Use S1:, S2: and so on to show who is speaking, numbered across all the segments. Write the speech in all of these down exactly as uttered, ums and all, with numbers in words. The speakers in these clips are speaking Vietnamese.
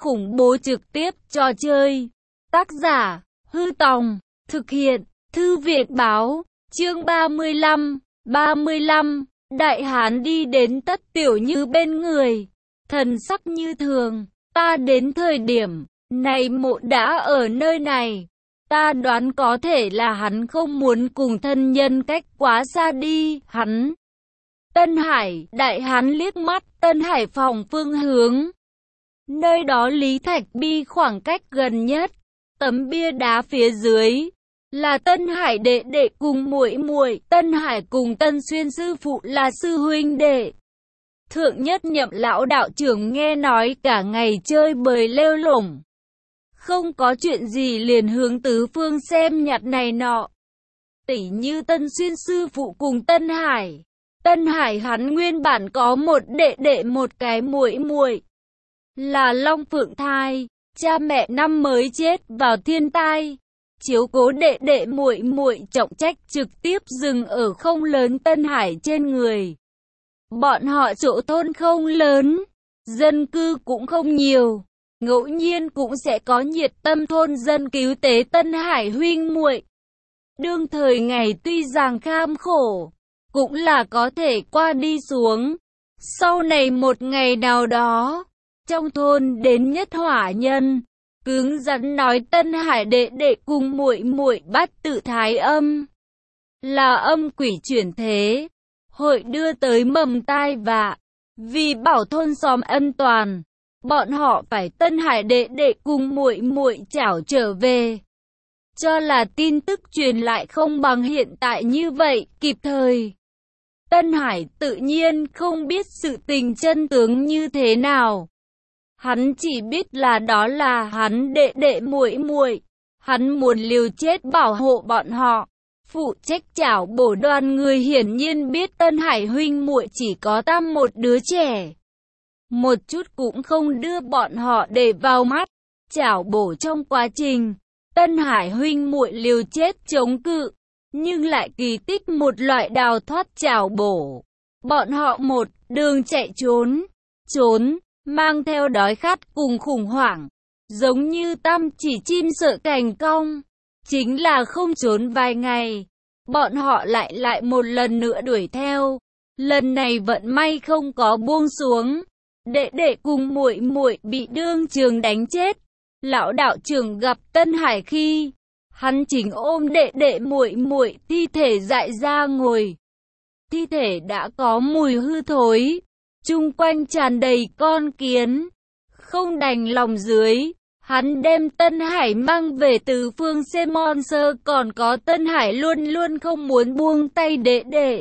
S1: khủng bố trực tiếp trò chơi. Tác giả, Hư Tòng, thực hiện, Thư viện báo, chương ba mươi lăm, ba mươi lăm, Đại Hán đi đến Tất Tiểu Như bên người, thần sắc như thường, ta đến thời điểm này mộ đã ở nơi này, ta đoán có thể là hắn không muốn cùng thân nhân cách quá xa đi, hắn. Tân Hải, Đại Hán liếc mắt Tân Hải phòng phương hướng. Nơi đó Lý Thạch Bi khoảng cách gần nhất, tấm bia đá phía dưới là Tân Hải đệ đệ cùng muội muội, Tân Hải cùng Tân Xuyên sư phụ là sư huynh đệ. Thượng nhất nhậm lão đạo trưởng nghe nói cả ngày chơi bời lêu lổng, không có chuyện gì liền hướng tứ phương xem nhặt này nọ. Tỉ như Tân Xuyên sư phụ cùng Tân Hải. Tân Hải hắn nguyên bản có một đệ đệ một cái muội muội, là Long Phượng thai, cha mẹ năm mới chết vào thiên tai. Chiếu cố đệ đệ muội muội trọng trách trực tiếp dừng ở không lớn Tân Hải trên người. Bọn họ chỗ thôn không lớn, dân cư cũng không nhiều, ngẫu nhiên cũng sẽ có nhiệt tâm thôn dân cứu tế Tân Hải huynh muội. Đương thời ngày tuy rằng kham khổ, cũng là có thể qua đi xuống. Sau này một ngày nào đó, trong thôn đến nhất hỏa nhân, cứng rắn nói Tân Hải đệ đệ cùng muội muội bắt tự thái âm, là âm quỷ chuyển thế, hội đưa tới mầm tai vạ. Vì bảo thôn xóm an toàn, bọn họ phải Tân Hải đệ đệ cùng muội muội chảo trở về. Cho là tin tức truyền lại không bằng hiện tại như vậy, kịp thời. Tân Hải tự nhiên không biết sự tình chân tướng như thế nào. Hắn chỉ biết là đó là hắn đệ đệ muội muội, hắn muốn liều chết bảo hộ bọn họ. Phụ trách chảo bổ đoàn người hiển nhiên biết Tân Hải huynh muội chỉ có tam một đứa trẻ, một chút cũng không đưa bọn họ để vào mắt. Chảo bổ trong quá trình, Tân Hải huynh muội liều chết chống cự, nhưng lại kỳ tích một loại đào thoát chảo bổ. Bọn họ một đường chạy trốn, trốn, mang theo đói khát cùng khủng hoảng, giống như tam chỉ chim sợ cành cong. Chính là không trốn vài ngày, bọn họ lại lại một lần nữa đuổi theo. Lần này vận may không có buông xuống, đệ đệ cùng muội muội bị đương trường đánh chết. Lão đạo trưởng gặp Tân Hải khi hắn chính ôm đệ đệ muội muội thi thể dại ra ngồi. Thi thể đã có mùi hư thối, chung quanh tràn đầy con kiến. Không đành lòng dưới, hắn đem Tân Hải mang về từ phương Semon Sơ, còn có Tân Hải luôn luôn không muốn buông tay đệ đệ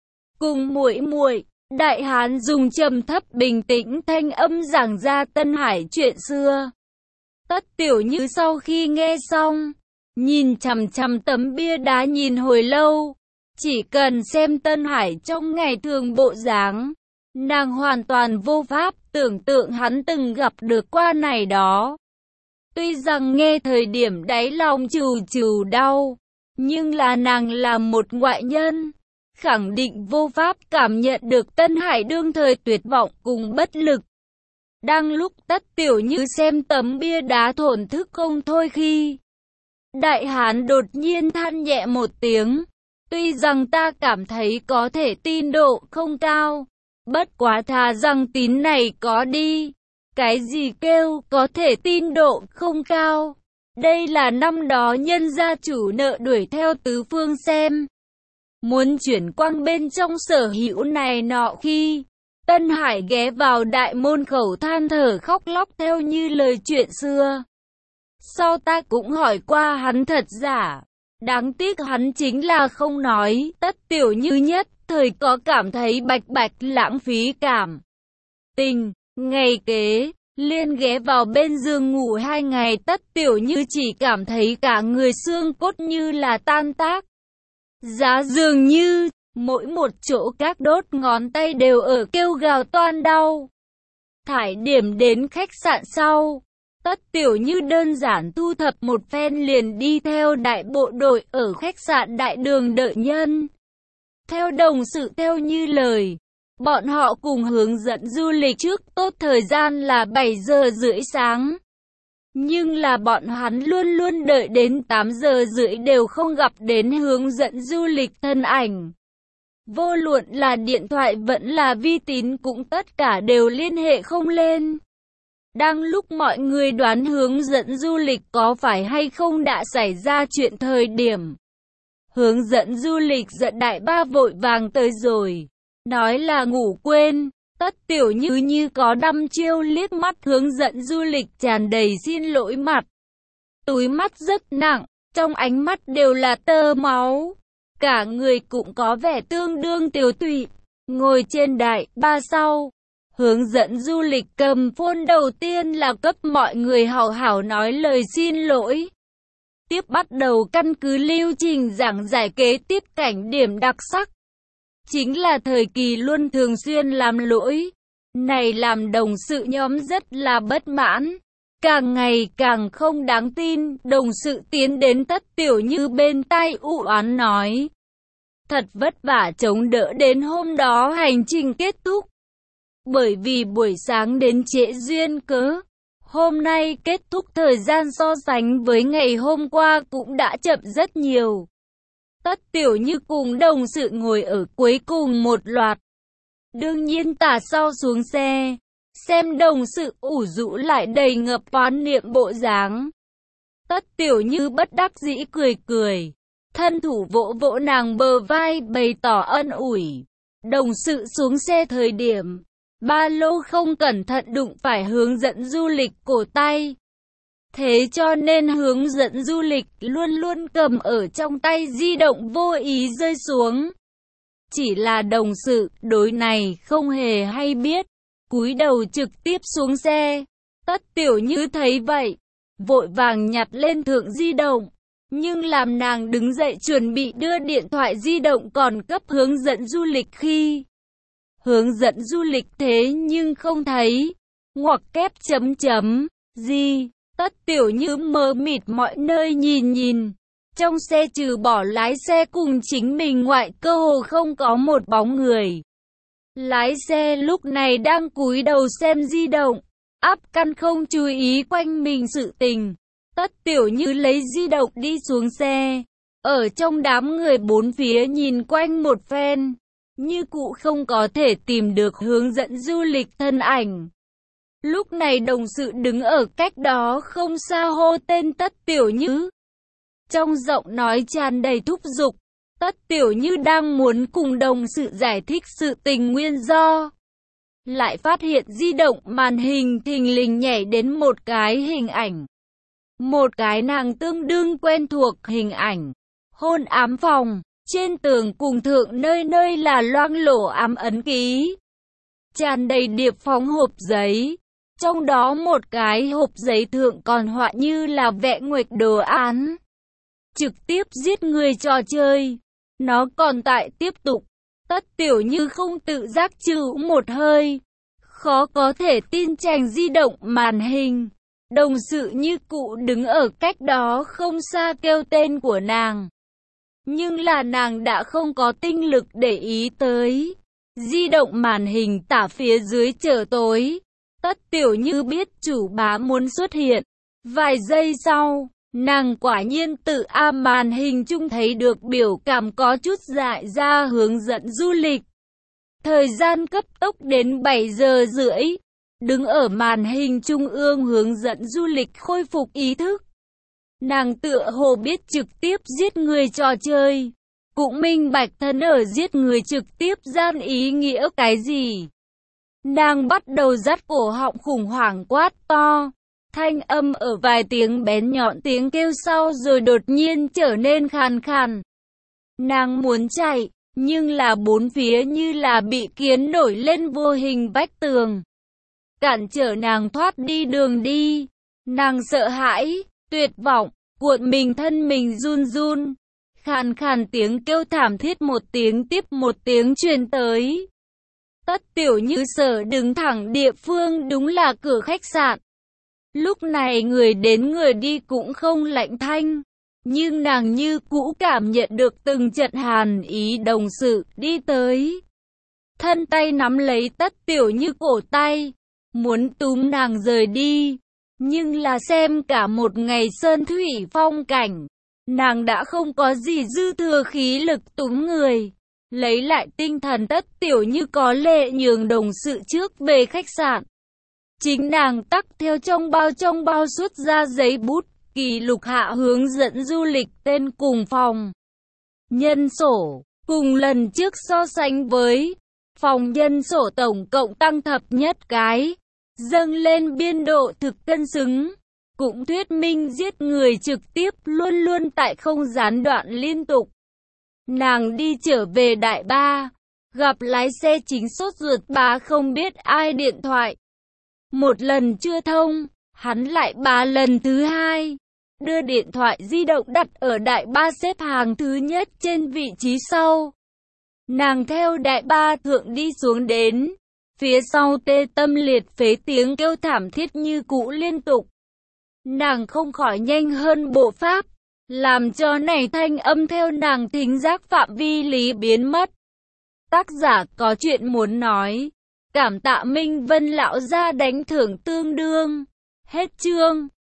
S1: cùng muội muội. Đại Hán dùng trầm thấp bình tĩnh thanh âm giảng ra Tân Hải chuyện xưa. Tất Tiểu Như sau khi nghe xong, nhìn chằm chằm tấm bia đá nhìn hồi lâu. Chỉ cần xem Tân Hải trong ngày thường bộ dáng, nàng hoàn toàn vô pháp tưởng tượng hắn từng gặp được qua này đó. Tuy rằng nghe thời điểm đáy lòng trù trù đau, nhưng là nàng là một ngoại nhân, khẳng định vô pháp cảm nhận được Tân Hải đương thời tuyệt vọng cùng bất lực. Đang lúc Tất Tiểu Như xem tấm bia đá thổn thức không thôi khi Đại Hán đột nhiên than nhẹ một tiếng. Tuy rằng ta cảm thấy có thể tin độ không cao, bất quá thà rằng tín này có đi. Cái gì kêu có thể tin độ không cao? Đây là năm đó nhân gia chủ nợ đuổi theo tứ phương xem, muốn chuyển quang bên trong sở hữu này nọ khi Tân Hải ghé vào đại môn khẩu than thở khóc lóc theo như lời chuyện xưa. Sau ta cũng hỏi qua hắn thật giả, đáng tiếc hắn chính là không nói. Tất Tiểu Như nhất thời có cảm thấy bạch bạch lãng phí cảm tình. Ngày kế, liên ghé vào bên giường ngủ hai ngày, Tất Tiểu Như chỉ cảm thấy cả người xương cốt như là tan tác. Giá dường như mỗi một chỗ các đốt ngón tay đều ở kêu gào toan đau. Thải điểm đến khách sạn sau, Tất Tiểu Như đơn giản thu thập một phen liền đi theo đại bộ đội ở khách sạn đại đường đợi nhân. Theo đồng sự theo như lời, Bọn họ cùng hướng dẫn du lịch trước tốt thời gian là bảy giờ rưỡi sáng. Nhưng là bọn hắn luôn luôn đợi đến tám giờ rưỡi đều không gặp đến hướng dẫn du lịch thân ảnh. Vô luận là điện thoại vẫn là vi tín cũng tất cả đều liên hệ không lên. Đang lúc mọi người đoán hướng dẫn du lịch có phải hay không đã xảy ra chuyện thời điểm. Hướng dẫn du lịch giận đại ba vội vàng tới rồi. Nói là ngủ quên. Tất Tiểu Như như có đăm chiêu liếc mắt hướng dẫn du lịch tràn đầy xin lỗi mặt. Túi mắt rất nặng, trong ánh mắt đều là tơ máu. Cả người cũng có vẻ tương đương tiều tụy. Ngồi trên đại ba sau. Hướng dẫn du lịch cầm phone đầu tiên là cấp mọi người hảo hảo nói lời xin lỗi. Tiếp bắt đầu căn cứ lưu trình giảng giải kế tiếp cảnh điểm đặc sắc. Chính là thời kỳ luôn thường xuyên làm lỗi. Này làm đồng sự nhóm rất là bất mãn. Càng ngày càng không đáng tin, đồng sự tiến đến Tất Tiểu Như bên tai u oán nói. Thật vất vả chống đỡ đến hôm đó hành trình kết thúc. Bởi vì buổi sáng đến trễ duyên cớ, hôm nay kết thúc thời gian so sánh với ngày hôm qua cũng đã chậm rất nhiều. Tất Tiểu Như cùng đồng sự ngồi ở cuối cùng một loạt. Đương nhiên tả sau xuống xe, xem đồng sự ủ rũ lại đầy ngập oán niệm bộ dáng. Tất Tiểu Như bất đắc dĩ cười cười, thân thủ vỗ vỗ nàng bờ vai bày tỏ ân ủi. Đồng sự xuống xe thời điểm, ba lô không cẩn thận đụng phải hướng dẫn du lịch cổ tay. Thế cho nên hướng dẫn du lịch luôn luôn cầm ở trong tay di động vô ý rơi xuống. Chỉ là đồng sự đối này không hề hay biết, cúi đầu trực tiếp xuống xe. Tất Tiểu Như thấy vậy, vội vàng nhặt lên thượng di động. Nhưng làm nàng đứng dậy chuẩn bị đưa điện thoại di động còn cấp hướng dẫn du lịch khi hướng dẫn du lịch thế nhưng không thấy. Ngoặc kép chấm chấm, gì? Tất Tiểu Như mờ mịt mọi nơi nhìn nhìn. Trong xe trừ bỏ lái xe cùng chính mình ngoại cơ hồ không có một bóng người. Lái xe lúc này đang cúi đầu xem di động, áp căn không chú ý quanh mình sự tình. Tất Tiểu Như lấy di động đi xuống xe, ở trong đám người bốn phía nhìn quanh một phen, như cụ không có thể tìm được hướng dẫn du lịch thân ảnh. Lúc này đồng sự đứng ở cách đó không xa hô tên Tất Tiểu Như. Trong giọng nói tràn đầy thúc giục, Tất Tiểu Như đang muốn cùng đồng sự giải thích sự tình nguyên do. Lại phát hiện di động màn hình thình lình nhảy đến một cái hình ảnh. Một cái nàng tương đương quen thuộc hình ảnh. Hôn ám phòng, trên tường cùng thượng nơi nơi là loang lổ ám ấn ký. Tràn đầy điệp phóng hộp giấy. Trong đó một cái hộp giấy thượng còn họa như là vẽ nguệch đồ án. Trực tiếp giết người trò chơi. Nó còn tại tiếp tục. Tất Tiểu Như không tự giác chữ một hơi. Khó có thể tin chàng di động màn hình. Đồng sự như cụ đứng ở cách đó không xa kêu tên của nàng. Nhưng là nàng đã không có tinh lực để ý tới. Di động màn hình tả phía dưới trở tối. Tất Tiểu Như biết chủ bá muốn xuất hiện. Vài giây sau, nàng quả nhiên tự am màn hình chung thấy được biểu cảm có chút dại ra hướng dẫn du lịch. Thời gian cấp tốc đến bảy giờ rưỡi. Đứng ở màn hình trung ương hướng dẫn du lịch khôi phục ý thức. Nàng tựa hồ biết trực tiếp giết người trò chơi. Cũng minh bạch thân ở giết người trực tiếp gian ý nghĩa cái gì. Nàng bắt đầu dắt cổ họng khủng hoảng quát to. Thanh âm ở vài tiếng bén nhọn tiếng kêu sau rồi đột nhiên trở nên khàn khàn. Nàng muốn chạy, nhưng là bốn phía như là bị kiến nổi lên vô hình vách tường. Cản trở nàng thoát đi đường đi. Nàng sợ hãi, tuyệt vọng, cuộn mình thân mình run run. Khàn khàn tiếng kêu thảm thiết một tiếng tiếp một tiếng truyền tới. Tất Tiểu Như sở đứng thẳng địa phương đúng là cửa khách sạn. Lúc này người đến người đi cũng không lạnh thanh. Nhưng nàng như cũ cảm nhận được từng trận hàn ý đồng sự đi tới. thân tay nắm lấy Tất Tiểu Như cổ tay, muốn túm nàng rời đi. Nhưng là xem cả một ngày sơn thủy phong cảnh, nàng đã không có gì dư thừa khí lực túm người. Lấy lại tinh thần, Tất Tiểu Như có lệ nhường đồng sự trước về khách sạn. Chính nàng tắc theo trong bao trong bao xuất ra giấy bút, kỷ lục hạ hướng dẫn du lịch tên cùng phòng nhân sổ. Cùng lần trước so sánh với, phòng nhân sổ tổng cộng tăng thập nhất cái, dâng lên biên độ thực cân xứng. Cũng thuyết minh giết người trực tiếp luôn luôn tại không gián đoạn liên tục. Nàng đi trở về Đại Ba, gặp lái xe chính sốt ruột bá không biết ai điện thoại. Một lần chưa thông, hắn lại bá lần thứ hai. Đưa điện thoại di động đặt ở Đại Ba xếp hàng thứ nhất trên vị trí sau. Nàng theo Đại Ba thượng đi xuống đến. Phía sau tê tâm liệt phế tiếng kêu thảm thiết như cũ liên tục. Nàng không khỏi nhanh hơn bộ pháp, làm cho này thanh âm theo nàng thính giác phạm vi lý biến mất. Tác giả có chuyện muốn nói. Cảm tạ Minh Vân lão gia đánh thưởng tương đương. Hết chương.